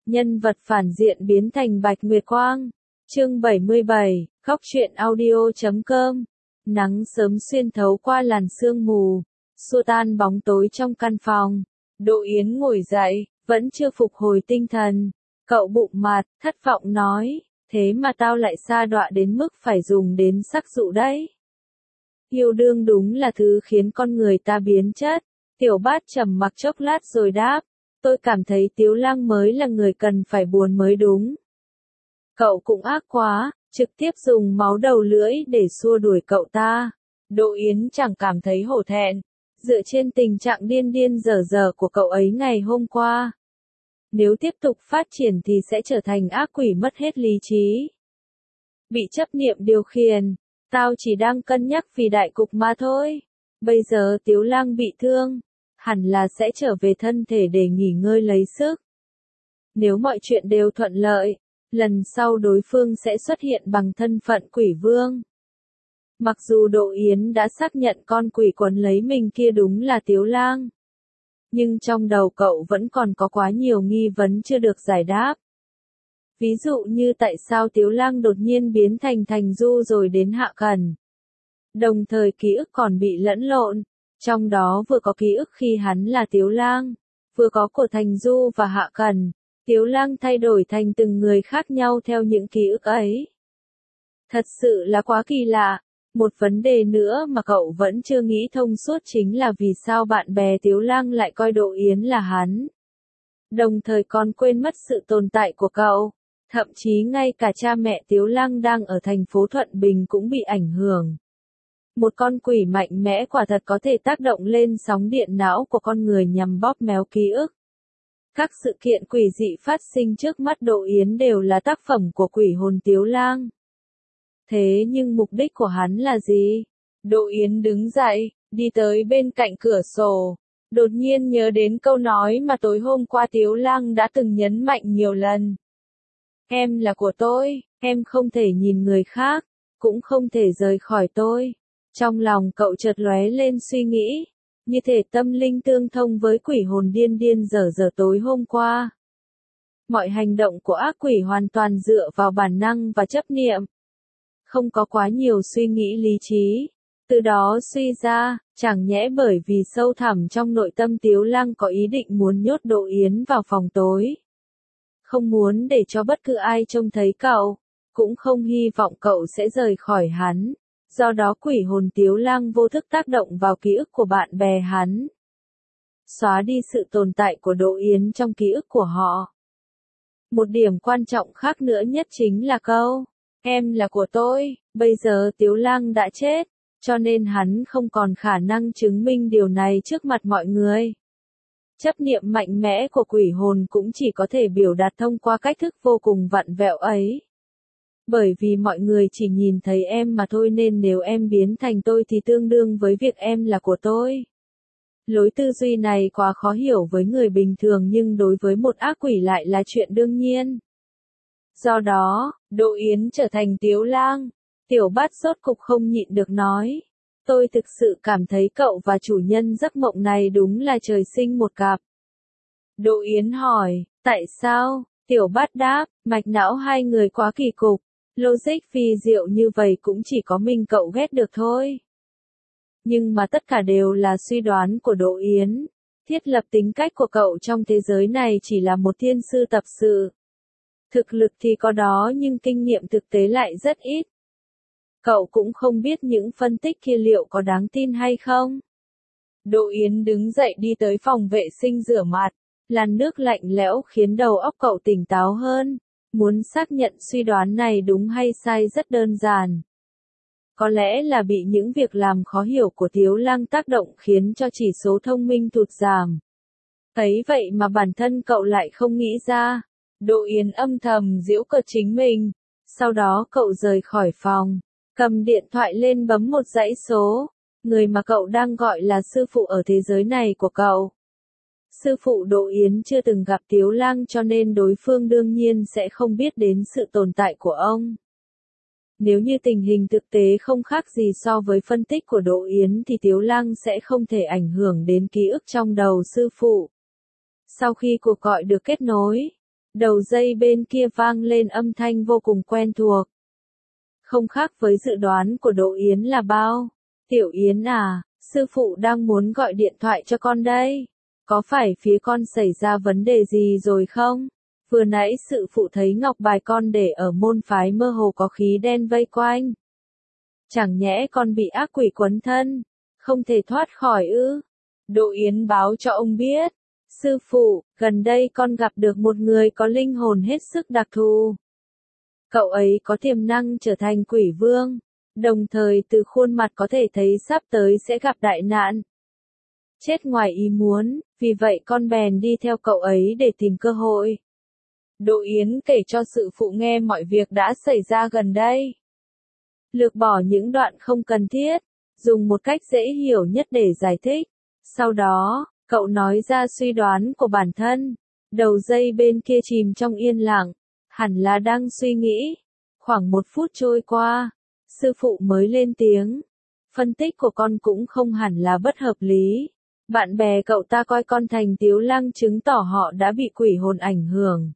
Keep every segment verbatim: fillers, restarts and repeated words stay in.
Nhân vật phản diện biến thành Bạch Nguyệt Quang. Chương bảy mươi bảy, Góc truyện audio chấm com. Nắng sớm xuyên thấu qua làn sương mù, xua tan bóng tối trong căn phòng. Đỗ Yến ngồi dậy, vẫn chưa phục hồi tinh thần. Cậu bụng mặt, thất vọng nói, thế mà tao lại sa đọa đến mức phải dùng đến sắc dụ đấy. Yêu đương đúng là thứ khiến con người ta biến chất. Tiểu Bát trầm mặc chốc lát rồi đáp, tôi cảm thấy Tiếu Lang mới là người cần phải buồn mới đúng. Cậu cũng ác quá, trực tiếp dùng máu đầu lưỡi để xua đuổi cậu ta. Đỗ Yến chẳng cảm thấy hổ thẹn, dựa trên tình trạng điên điên dở dở của cậu ấy ngày hôm qua. Nếu tiếp tục phát triển thì sẽ trở thành ác quỷ mất hết lý trí. Bị chấp niệm điều khiển, tao chỉ đang cân nhắc vì đại cục mà thôi. Bây giờ Tiếu Lang bị thương, hẳn là sẽ trở về thân thể để nghỉ ngơi lấy sức. Nếu mọi chuyện đều thuận lợi, lần sau đối phương sẽ xuất hiện bằng thân phận quỷ vương. Mặc dù Đỗ Yến đã xác nhận con quỷ quấn lấy mình kia đúng là Tiếu Lang, nhưng trong đầu cậu vẫn còn có quá nhiều nghi vấn chưa được giải đáp. Ví dụ như tại sao Tiếu Lang đột nhiên biến thành Thành Du rồi đến Hạ Cần. Đồng thời ký ức còn bị lẫn lộn, trong đó vừa có ký ức khi hắn là Tiếu Lang, vừa có của Thành Du và Hạ Cần. Tiếu Lang thay đổi thành từng người khác nhau theo những ký ức ấy. Thật sự là quá kỳ lạ. Một vấn đề nữa mà cậu vẫn chưa nghĩ thông suốt chính là vì sao bạn bè Tiếu Lang lại coi Đỗ Yến là hắn. Đồng thời còn quên mất sự tồn tại của cậu. Thậm chí ngay cả cha mẹ Tiếu Lang đang ở thành phố Thuận Bình cũng bị ảnh hưởng. Một con quỷ mạnh mẽ quả thật có thể tác động lên sóng điện não của con người nhằm bóp méo ký ức. Các sự kiện quỷ dị phát sinh trước mắt Đỗ Yến đều là tác phẩm của quỷ hồn Tiếu Lang. Thế nhưng mục đích của hắn là gì? Đỗ Yến đứng dậy, đi tới bên cạnh cửa sổ. Đột nhiên nhớ đến câu nói mà tối hôm qua Tiếu Lang đã từng nhấn mạnh nhiều lần. Em là của tôi, em không thể nhìn người khác, cũng không thể rời khỏi tôi. Trong lòng cậu chợt lóe lên suy nghĩ, như thể tâm linh tương thông với quỷ hồn điên điên dở dở tối hôm qua. Mọi hành động của ác quỷ hoàn toàn dựa vào bản năng và chấp niệm. Không có quá nhiều suy nghĩ lý trí. Từ đó suy ra, chẳng nhẽ bởi vì sâu thẳm trong nội tâm Tiếu Lang có ý định muốn nhốt Đỗ Yến vào phòng tối. Không muốn để cho bất cứ ai trông thấy cậu, cũng không hy vọng cậu sẽ rời khỏi hắn. Do đó quỷ hồn Tiếu Lang vô thức tác động vào ký ức của bạn bè hắn. Xóa đi sự tồn tại của Đỗ Yến trong ký ức của họ. Một điểm quan trọng khác nữa nhất chính là câu, em là của tôi. Bây giờ Tiếu Lang đã chết, cho nên hắn không còn khả năng chứng minh điều này trước mặt mọi người. Chấp niệm mạnh mẽ của quỷ hồn cũng chỉ có thể biểu đạt thông qua cách thức vô cùng vặn vẹo ấy. Bởi vì mọi người chỉ nhìn thấy em mà thôi nên nếu em biến thành tôi thì tương đương với việc em là của tôi. Lối tư duy này quá khó hiểu với người bình thường nhưng đối với một ác quỷ lại là chuyện đương nhiên. Do đó, Đỗ Yến trở thành Tiếu Lang. Tiểu Bát rốt cục không nhịn được nói. Tôi thực sự cảm thấy cậu và chủ nhân giấc mộng này đúng là trời sinh một cặp. Đỗ Yến hỏi, tại sao? Tiểu Bát đáp, mạch não hai người quá kỳ cục. Logic phi diệu như vậy cũng chỉ có mình cậu ghét được thôi. Nhưng mà tất cả đều là suy đoán của Đỗ Yến. Thiết lập tính cách của cậu trong thế giới này chỉ là một thiên sư tập sự. Thực lực thì có đó nhưng kinh nghiệm thực tế lại rất ít. Cậu cũng không biết những phân tích kia liệu có đáng tin hay không. Đỗ Yến đứng dậy đi tới phòng vệ sinh rửa mặt. Làn nước lạnh lẽo khiến đầu óc cậu tỉnh táo hơn. Muốn xác nhận suy đoán này đúng hay sai rất đơn giản. Có lẽ là bị những việc làm khó hiểu của Tiếu Lang tác động khiến cho chỉ số thông minh tụt giảm. Ấy vậy mà bản thân cậu lại không nghĩ ra. Đỗ Yến âm thầm giễu cợt chính mình. Sau đó cậu rời khỏi phòng, cầm điện thoại lên bấm một dãy số. Người mà cậu đang gọi là sư phụ ở thế giới này của cậu. Sư phụ Đỗ Yến chưa từng gặp Tiếu Lang cho nên đối phương đương nhiên sẽ không biết đến sự tồn tại của ông. Nếu như tình hình thực tế không khác gì so với phân tích của Đỗ Yến thì Tiếu Lang sẽ không thể ảnh hưởng đến ký ức trong đầu sư phụ. Sau khi cuộc gọi được kết nối, Đầu dây bên kia vang lên âm thanh vô cùng quen thuộc. Không khác với dự đoán của Đỗ Yến là bao. Tiểu Yến à, sư phụ đang muốn gọi điện thoại cho con đây. Có phải phía con xảy ra vấn đề gì rồi không? Vừa nãy sư phụ thấy ngọc bài con để ở môn phái mơ hồ có khí đen vây quanh. Chẳng nhẽ con bị ác quỷ quấn thân, không thể thoát khỏi ư? Đỗ Yến báo cho ông biết. Sư phụ, gần đây con gặp được một người có linh hồn hết sức đặc thù. Cậu ấy có tiềm năng trở thành quỷ vương, đồng thời từ khuôn mặt có thể thấy sắp tới sẽ gặp đại nạn. Chết ngoài ý muốn, vì vậy con bèn đi theo cậu ấy để tìm cơ hội. Đỗ Yến kể cho sư phụ nghe mọi việc đã xảy ra gần đây. Lược bỏ những đoạn không cần thiết, dùng một cách dễ hiểu nhất để giải thích. Sau đó, cậu nói ra suy đoán của bản thân. Đầu dây bên kia chìm trong yên lặng, hẳn là đang suy nghĩ. Khoảng một phút trôi qua, sư phụ mới lên tiếng. Phân tích của con cũng không hẳn là bất hợp lý. Bạn bè cậu ta coi con thành Tiếu Lăng chứng tỏ họ đã bị quỷ hồn ảnh hưởng.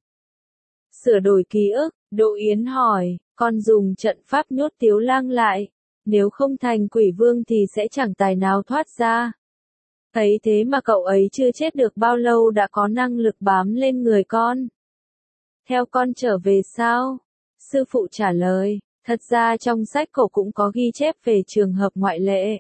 Sửa đổi ký ức, Đỗ Yến hỏi, con dùng trận pháp nhốt Tiếu Lăng lại. Nếu không thành quỷ vương thì sẽ chẳng tài nào thoát ra. Thấy thế mà cậu ấy chưa chết được bao lâu đã có năng lực bám lên người con. Theo con trở về sao? Sư phụ trả lời, thật ra trong sách cổ cũng có ghi chép về trường hợp ngoại lệ.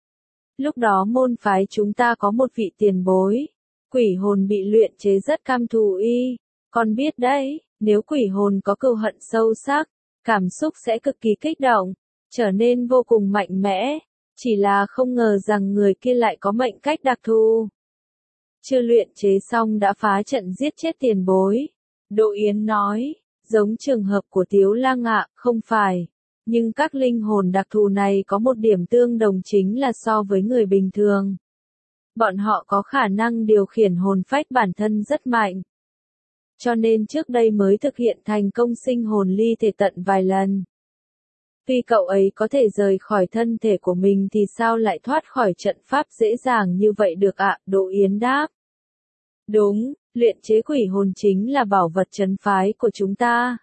Lúc đó môn phái chúng ta có một vị tiền bối. Quỷ hồn bị luyện chế rất cam thù y. Con biết đấy, nếu quỷ hồn có cừu hận sâu sắc, cảm xúc sẽ cực kỳ kích động, trở nên vô cùng mạnh mẽ. Chỉ là không ngờ rằng người kia lại có mệnh cách đặc thù. Chưa luyện chế xong đã phá trận giết chết tiền bối. Đỗ Yến nói, giống trường hợp của Tiếu Lăng ạ, không phải. Nhưng các linh hồn đặc thù này có một điểm tương đồng chính là so với người bình thường. Bọn họ có khả năng điều khiển hồn phách bản thân rất mạnh. Cho nên trước đây mới thực hiện thành công sinh hồn ly thể tận vài lần. Tuy cậu ấy có thể rời khỏi thân thể của mình thì sao lại thoát khỏi trận pháp dễ dàng như vậy được ạ? Đỗ Yến đáp. Đúng, luyện chế quỷ hồn chính là bảo vật trấn phái của chúng ta.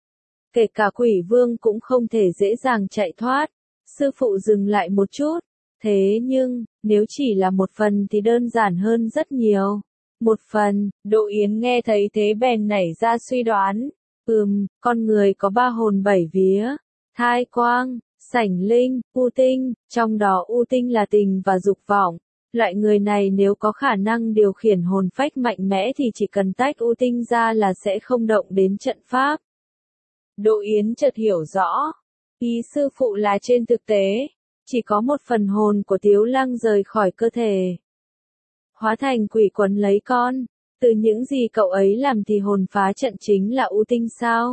Kể cả quỷ vương cũng không thể dễ dàng chạy thoát. Sư phụ dừng lại một chút. Thế nhưng, nếu chỉ là một phần thì đơn giản hơn rất nhiều. Một phần, Đỗ Yến nghe thấy thế bèn nảy ra suy đoán. Ừm, con người có ba hồn bảy vía. Thai quang, sảnh linh, u tinh, trong đó u tinh là tình và dục vọng. Loại người này nếu có khả năng điều khiển hồn phách mạnh mẽ thì chỉ cần tách u tinh ra là sẽ không động đến trận pháp. Đỗ Yến chợt hiểu rõ. Ý sư phụ là trên thực tế, chỉ có một phần hồn của Tiếu Lăng rời khỏi cơ thể. Hóa thành quỷ quấn lấy con. Từ những gì cậu ấy làm thì hồn phá trận chính là u tinh sao?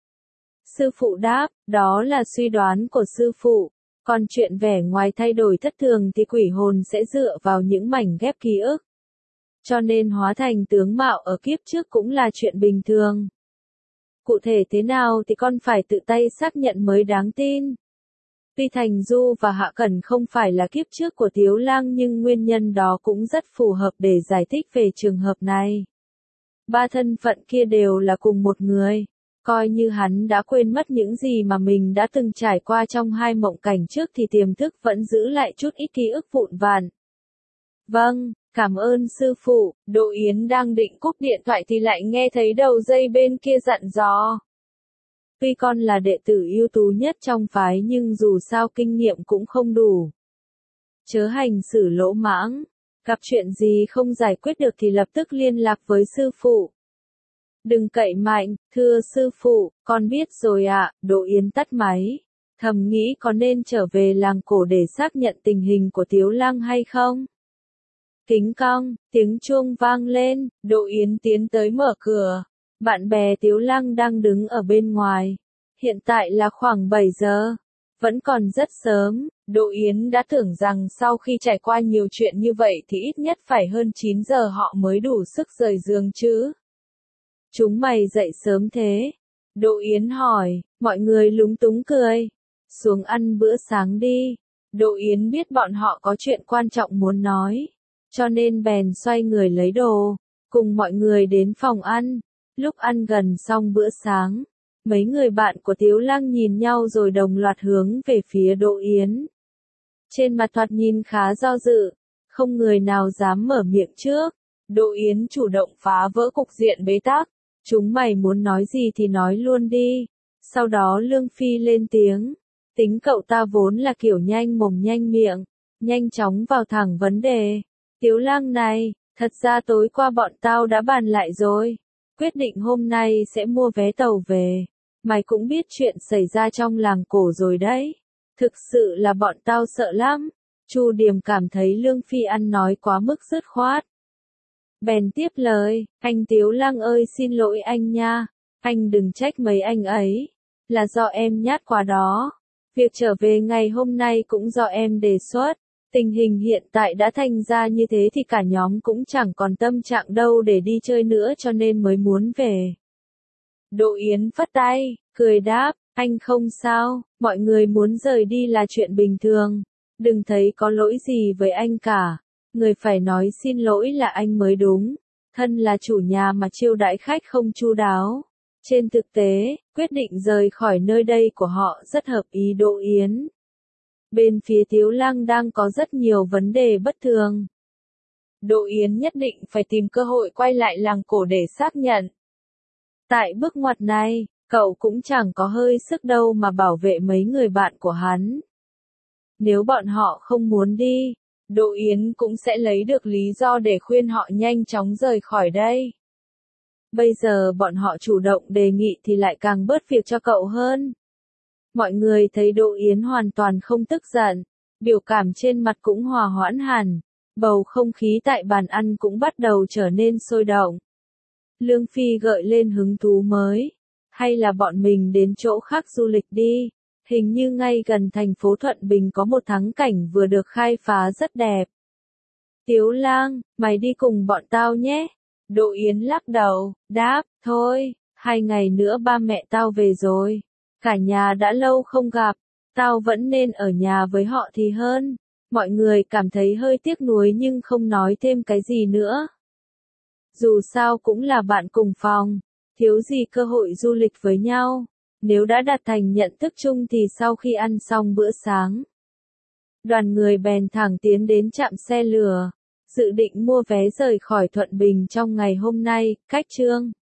Sư phụ đáp, đó là suy đoán của sư phụ. Còn chuyện vẻ ngoài thay đổi thất thường thì quỷ hồn sẽ dựa vào những mảnh ghép ký ức. Cho nên hóa thành tướng mạo ở kiếp trước cũng là chuyện bình thường. Cụ thể thế nào thì con phải tự tay xác nhận mới đáng tin. Tuy Thành Du và Hạ Cẩn không phải là kiếp trước của Tiếu Lăng nhưng nguyên nhân đó cũng rất phù hợp để giải thích về trường hợp này. Ba thân phận kia đều là cùng một người. Coi như hắn đã quên mất những gì mà mình đã từng trải qua trong hai mộng cảnh trước thì tiềm thức vẫn giữ lại chút ít ký ức vụn vàn. Vâng, cảm ơn sư phụ. Đỗ Yến đang định cúp điện thoại thì lại nghe thấy đầu dây bên kia dặn dò. Tuy con là đệ tử ưu tú nhất trong phái nhưng dù sao kinh nghiệm cũng không đủ. Chớ hành xử lỗ mãng. Gặp chuyện gì không giải quyết được thì lập tức liên lạc với sư phụ. Đừng cậy mạnh, thưa sư phụ, con biết rồi ạ. Đỗ Yến tắt máy. Thầm nghĩ có nên trở về làng cổ để xác nhận tình hình của Tiếu Lăng hay không? Kính cong, tiếng chuông vang lên, Đỗ Yến tiến tới mở cửa. Bạn bè Tiếu Lăng đang đứng ở bên ngoài. Hiện tại là khoảng bảy giờ. Vẫn còn rất sớm, Đỗ Yến đã tưởng rằng sau khi trải qua nhiều chuyện như vậy thì ít nhất phải hơn chín giờ họ mới đủ sức rời giường chứ. Chúng mày dậy sớm thế? Đỗ Yến hỏi, mọi người lúng túng cười. Xuống ăn bữa sáng đi. Đỗ Yến biết bọn họ có chuyện quan trọng muốn nói. Cho nên bèn xoay người lấy đồ. Cùng mọi người đến phòng ăn. Lúc ăn gần xong bữa sáng, mấy người bạn của Tiếu Lăng nhìn nhau rồi đồng loạt hướng về phía Đỗ Yến. Trên mặt thoạt nhìn khá do dự, không người nào dám mở miệng trước. Đỗ Yến chủ động phá vỡ cục diện bế tắc. Chúng mày muốn nói gì thì nói luôn đi. Sau đó Lương Phi lên tiếng. Tính cậu ta vốn là kiểu nhanh mồm nhanh miệng, nhanh chóng vào thẳng vấn đề. Tiếu Lăng này, thật ra tối qua bọn tao đã bàn lại rồi. Quyết định hôm nay sẽ mua vé tàu về. Mày cũng biết chuyện xảy ra trong làng cổ rồi đấy. Thực sự là bọn tao sợ lắm. Chu Điềm cảm thấy Lương Phi ăn nói quá mức dứt khoát. Bèn tiếp lời, anh Tiếu Lăng ơi xin lỗi anh nha. Anh đừng trách mấy anh ấy. Là do em nhát quá đó. Việc trở về ngày hôm nay cũng do em đề xuất. Tình hình hiện tại đã thành ra như thế thì cả nhóm cũng chẳng còn tâm trạng đâu để đi chơi nữa cho nên mới muốn về. Đỗ Yến phất tay, cười đáp, anh không sao, mọi người muốn rời đi là chuyện bình thường. Đừng thấy có lỗi gì với anh cả. Người phải nói xin lỗi là anh mới đúng. Thân là chủ nhà mà chiêu đãi khách không chu đáo. Trên thực tế, quyết định rời khỏi nơi đây của họ rất hợp ý Đỗ Yến. Bên phía Tiếu Lăng đang có rất nhiều vấn đề bất thường. Đỗ Yến nhất định phải tìm cơ hội quay lại làng cổ để xác nhận. Tại bước ngoặt này, cậu cũng chẳng có hơi sức đâu mà bảo vệ mấy người bạn của hắn. Nếu bọn họ không muốn đi, Đỗ Yến cũng sẽ lấy được lý do để khuyên họ nhanh chóng rời khỏi đây. Bây giờ bọn họ chủ động đề nghị thì lại càng bớt việc cho cậu hơn. Mọi người thấy Đỗ Yến hoàn toàn không tức giận, biểu cảm trên mặt cũng hòa hoãn hẳn, bầu không khí tại bàn ăn cũng bắt đầu trở nên sôi động. Lương Phi gợi lên hứng thú mới, hay là bọn mình đến chỗ khác du lịch đi, hình như ngay gần thành phố Thuận Bình có một thắng cảnh vừa được khai phá rất đẹp. Tiếu Lang, mày đi cùng bọn tao nhé. Đỗ Yến lắc đầu, đáp, thôi, hai ngày nữa ba mẹ tao về rồi. Cả nhà đã lâu không gặp, tao vẫn nên ở nhà với họ thì hơn. Mọi người cảm thấy hơi tiếc nuối nhưng không nói thêm cái gì nữa. Dù sao cũng là bạn cùng phòng, thiếu gì cơ hội du lịch với nhau. Nếu đã đạt thành nhận thức chung thì sau khi ăn xong bữa sáng, đoàn người bèn thẳng tiến đến trạm xe lửa, dự định mua vé rời khỏi Thuận Bình trong ngày hôm nay. Cách chương